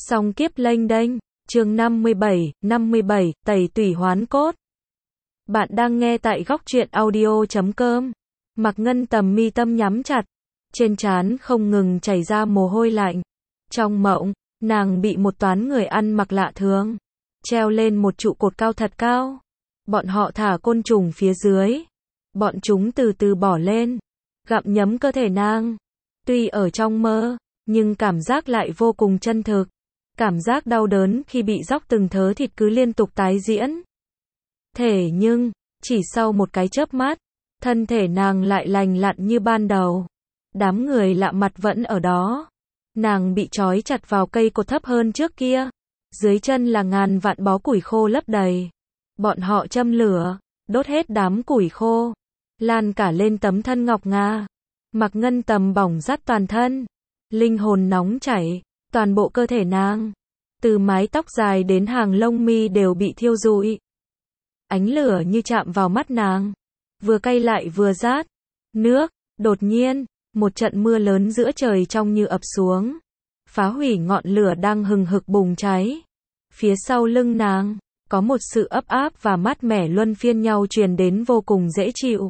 Song kiếp lênh đênh, chương 57, tẩy tủy hoán cốt. Bạn đang nghe tại góc truyện audio.com. Mạc Ngân Tầm mi tâm nhắm chặt, trên trán không ngừng chảy ra mồ hôi lạnh. Trong mộng, nàng bị một toán người ăn mặc lạ thường treo lên một trụ cột cao thật cao. Bọn họ thả côn trùng phía dưới. Bọn chúng từ từ bỏ lên, gặm nhấm cơ thể nàng. Tuy ở trong mơ, nhưng cảm giác lại vô cùng chân thực. Cảm giác đau đớn khi bị róc từng thớ thịt cứ liên tục tái diễn. Thế nhưng, chỉ sau một cái chớp mắt, thân thể nàng lại lành lặn như ban đầu. Đám người lạ mặt vẫn ở đó. Nàng bị trói chặt vào cây cột thấp hơn trước kia. Dưới chân là ngàn vạn bó củi khô lấp đầy. Bọn họ châm lửa, đốt hết đám củi khô, lan cả lên tấm thân ngọc ngà. Mạc Ngân Tầm bỏng rát toàn thân, linh hồn nóng chảy, toàn bộ cơ thể nàng, từ mái tóc dài đến hàng lông mi đều bị thiêu rụi. Ánh lửa như chạm vào mắt nàng, vừa cay lại vừa rát. Nước, đột nhiên, một trận mưa lớn giữa trời trong như ập xuống, phá hủy ngọn lửa đang hừng hực bùng cháy. Phía sau lưng nàng, có một sự ấp áp và mát mẻ luân phiên nhau truyền đến vô cùng dễ chịu.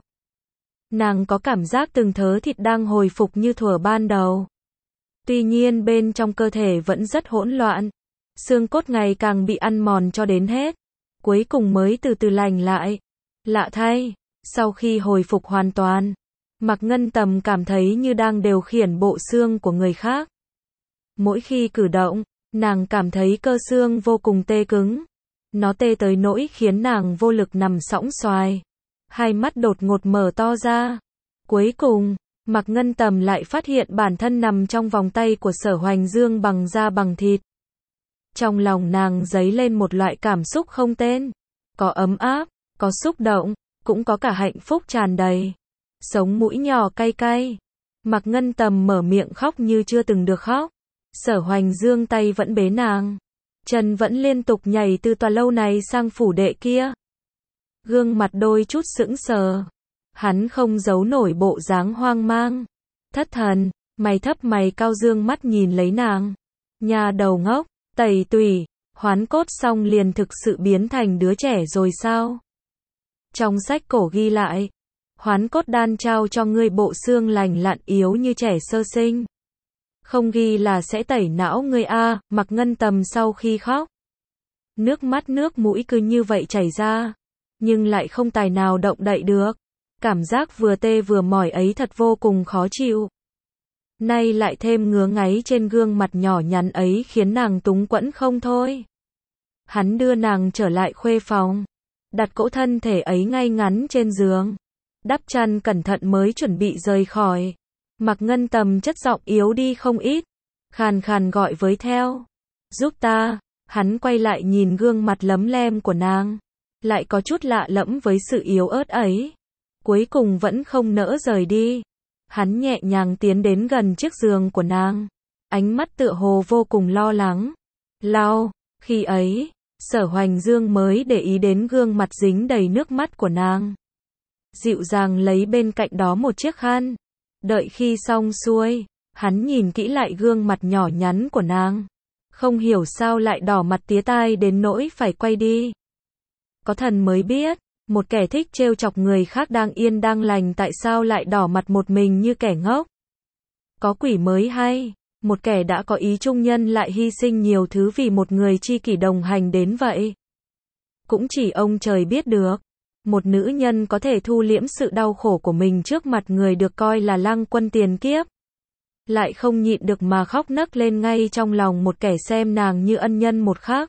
Nàng có cảm giác từng thớ thịt đang hồi phục như thuở ban đầu. Tuy nhiên bên trong cơ thể vẫn rất hỗn loạn. Xương cốt ngày càng bị ăn mòn cho đến hết. Cuối cùng mới từ từ lành lại. Lạ thay, sau khi hồi phục hoàn toàn, Mạc Ngân Tầm cảm thấy như đang điều khiển bộ xương của người khác. Mỗi khi cử động, nàng cảm thấy cơ xương vô cùng tê cứng. Nó tê tới nỗi khiến nàng vô lực nằm sõng soài. Hai mắt đột ngột mở to ra. Cuối cùng, Mạc Ngân Tầm lại phát hiện bản thân nằm trong vòng tay của Sở Hoành Dương bằng da bằng thịt. Trong lòng nàng dấy lên một loại cảm xúc không tên. Có ấm áp, có xúc động, cũng có cả hạnh phúc tràn đầy. Sống mũi nhỏ cay cay. Mạc Ngân Tầm mở miệng khóc như chưa từng được khóc. Sở Hoành Dương tay vẫn bế nàng. Chân vẫn liên tục nhảy từ tòa lâu này sang phủ đệ kia. Gương mặt đôi chút sững sờ. Hắn không giấu nổi bộ dáng hoang mang. Thất thần, mày thấp mày cao dương mắt nhìn lấy nàng. Nhà đầu ngốc, tẩy tủy, hoán cốt xong liền thực sự biến thành đứa trẻ rồi sao? Trong sách cổ ghi lại, hoán cốt đan trao cho ngươi bộ xương lành lặn yếu như trẻ sơ sinh. Không ghi là sẽ tẩy não ngươi a. Mạc Ngân Tầm sau khi khóc, nước mắt nước mũi cứ như vậy chảy ra, nhưng lại không tài nào động đậy được. Cảm giác vừa tê vừa mỏi ấy thật vô cùng khó chịu. Nay lại thêm ngứa ngáy trên gương mặt nhỏ nhắn ấy khiến nàng túng quẫn không thôi. Hắn đưa nàng trở lại khuê phòng, đặt cỗ thân thể ấy ngay ngắn trên giường, đắp chăn cẩn thận mới chuẩn bị rời khỏi. Mạc Ngân Tầm chất giọng yếu đi không ít, khàn khàn gọi với theo. Giúp ta. Hắn quay lại nhìn gương mặt lấm lem của nàng, lại có chút lạ lẫm với sự yếu ớt ấy. Cuối cùng vẫn không nỡ rời đi. Hắn nhẹ nhàng tiến đến gần chiếc giường của nàng, ánh mắt tựa hồ vô cùng lo lắng. Lau, khi ấy, Sở Hoành Dương mới để ý đến gương mặt dính đầy nước mắt của nàng. Dịu dàng lấy bên cạnh đó một chiếc khăn. Đợi khi xong xuôi, hắn nhìn kỹ lại gương mặt nhỏ nhắn của nàng. Không hiểu sao lại đỏ mặt tía tai đến nỗi phải quay đi. Có thần mới biết, một kẻ thích trêu chọc người khác đang yên đang lành tại sao lại đỏ mặt một mình như kẻ ngốc. Có quỷ mới hay, một kẻ đã có ý trung nhân lại hy sinh nhiều thứ vì một người tri kỷ đồng hành đến vậy. Cũng chỉ ông trời biết được. Một nữ nhân có thể thu liễm sự đau khổ của mình trước mặt người được coi là lang quân tiền kiếp. Lại không nhịn được mà khóc nấc lên ngay trong lòng một kẻ xem nàng như ân nhân một khác.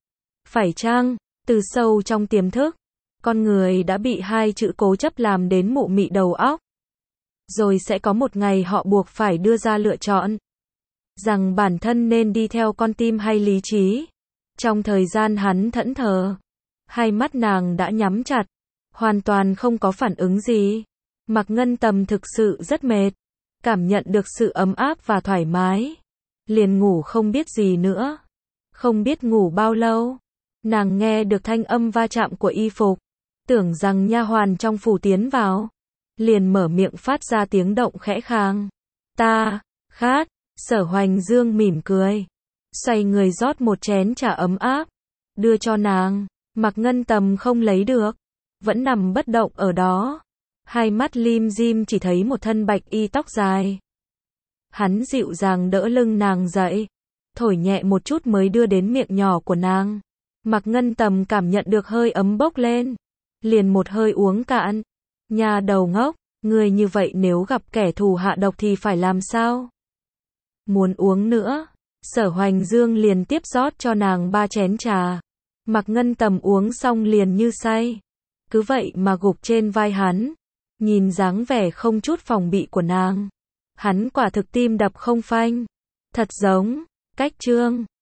Phải chăng, từ sâu trong tiềm thức, con người đã bị hai chữ cố chấp làm đến mụ mị đầu óc. Rồi sẽ có một ngày họ buộc phải đưa ra lựa chọn. Rằng bản thân nên đi theo con tim hay lý trí. Trong thời gian hắn thẫn thờ, hai mắt nàng đã nhắm chặt, hoàn toàn không có phản ứng gì. Mạc Ngân Tầm thực sự rất mệt, cảm nhận được sự ấm áp và thoải mái, liền ngủ không biết gì nữa. Không biết ngủ bao lâu, nàng nghe được thanh âm va chạm của y phục, tưởng rằng nha hoàn trong phủ tiến vào, liền mở miệng phát ra tiếng động khẽ khàng. Ta khát. Sở Hoành Dương mỉm cười. xoay người rót một chén trà ấm áp, đưa cho nàng. Mạc Ngân Tầm không lấy được, vẫn nằm bất động ở đó, hai mắt lim dim chỉ thấy một thân bạch y tóc dài. Hắn dịu dàng đỡ lưng nàng dậy, thổi nhẹ một chút mới đưa đến miệng nhỏ của nàng. Mạc Ngân Tầm cảm nhận được hơi ấm bốc lên, liền một hơi uống cạn. Nhà đầu ngốc, người như vậy nếu gặp kẻ thù hạ độc thì phải làm sao? Muốn uống nữa, Sở Hoành Dương liền tiếp rót cho nàng 3 chén trà. Mạc Ngân Tầm uống xong liền như say, cứ vậy mà gục trên vai hắn, nhìn dáng vẻ không chút phòng bị của nàng. Hắn quả thực tim đập không phanh, thật giống, cách trương.